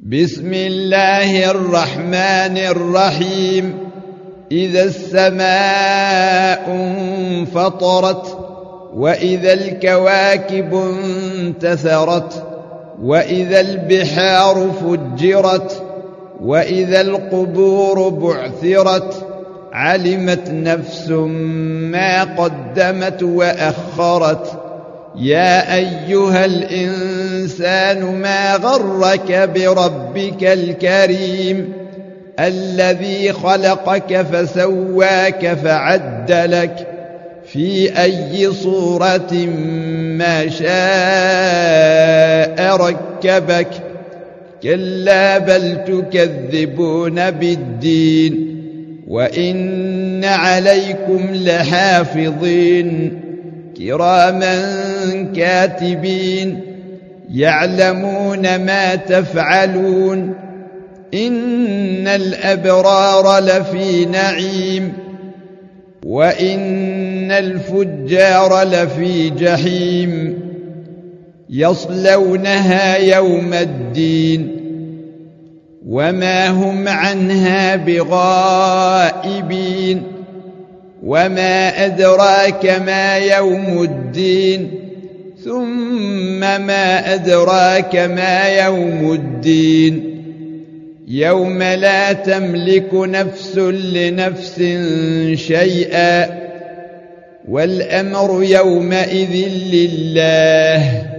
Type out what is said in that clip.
بسم الله الرحمن الرحيم. إذا السماء انفطرت وإذا الكواكب انتثرت وإذا البحار فجرت وإذا القبور بعثرت علمت نفس ما قدمت وأخرت. يا أيها الإنسان ما غرك بربك الكريم الذي خلقك فسواك فعدلك في أي صورة ما شاء ركبك. كلا بل تكذبون بالدين وإن عليكم لحافظين كراما كاتبين يعلمون ما تفعلون. إن الأبرار لفي نعيم وإن الفجار لفي جحيم يصلونها يوم الدين وما هم عنها بغائبين. وما أدراك ما يوم الدين ثم ما أدراك ما يوم الدين يوم لا تملك نفس لنفس شيئا والأمر يومئذ لله.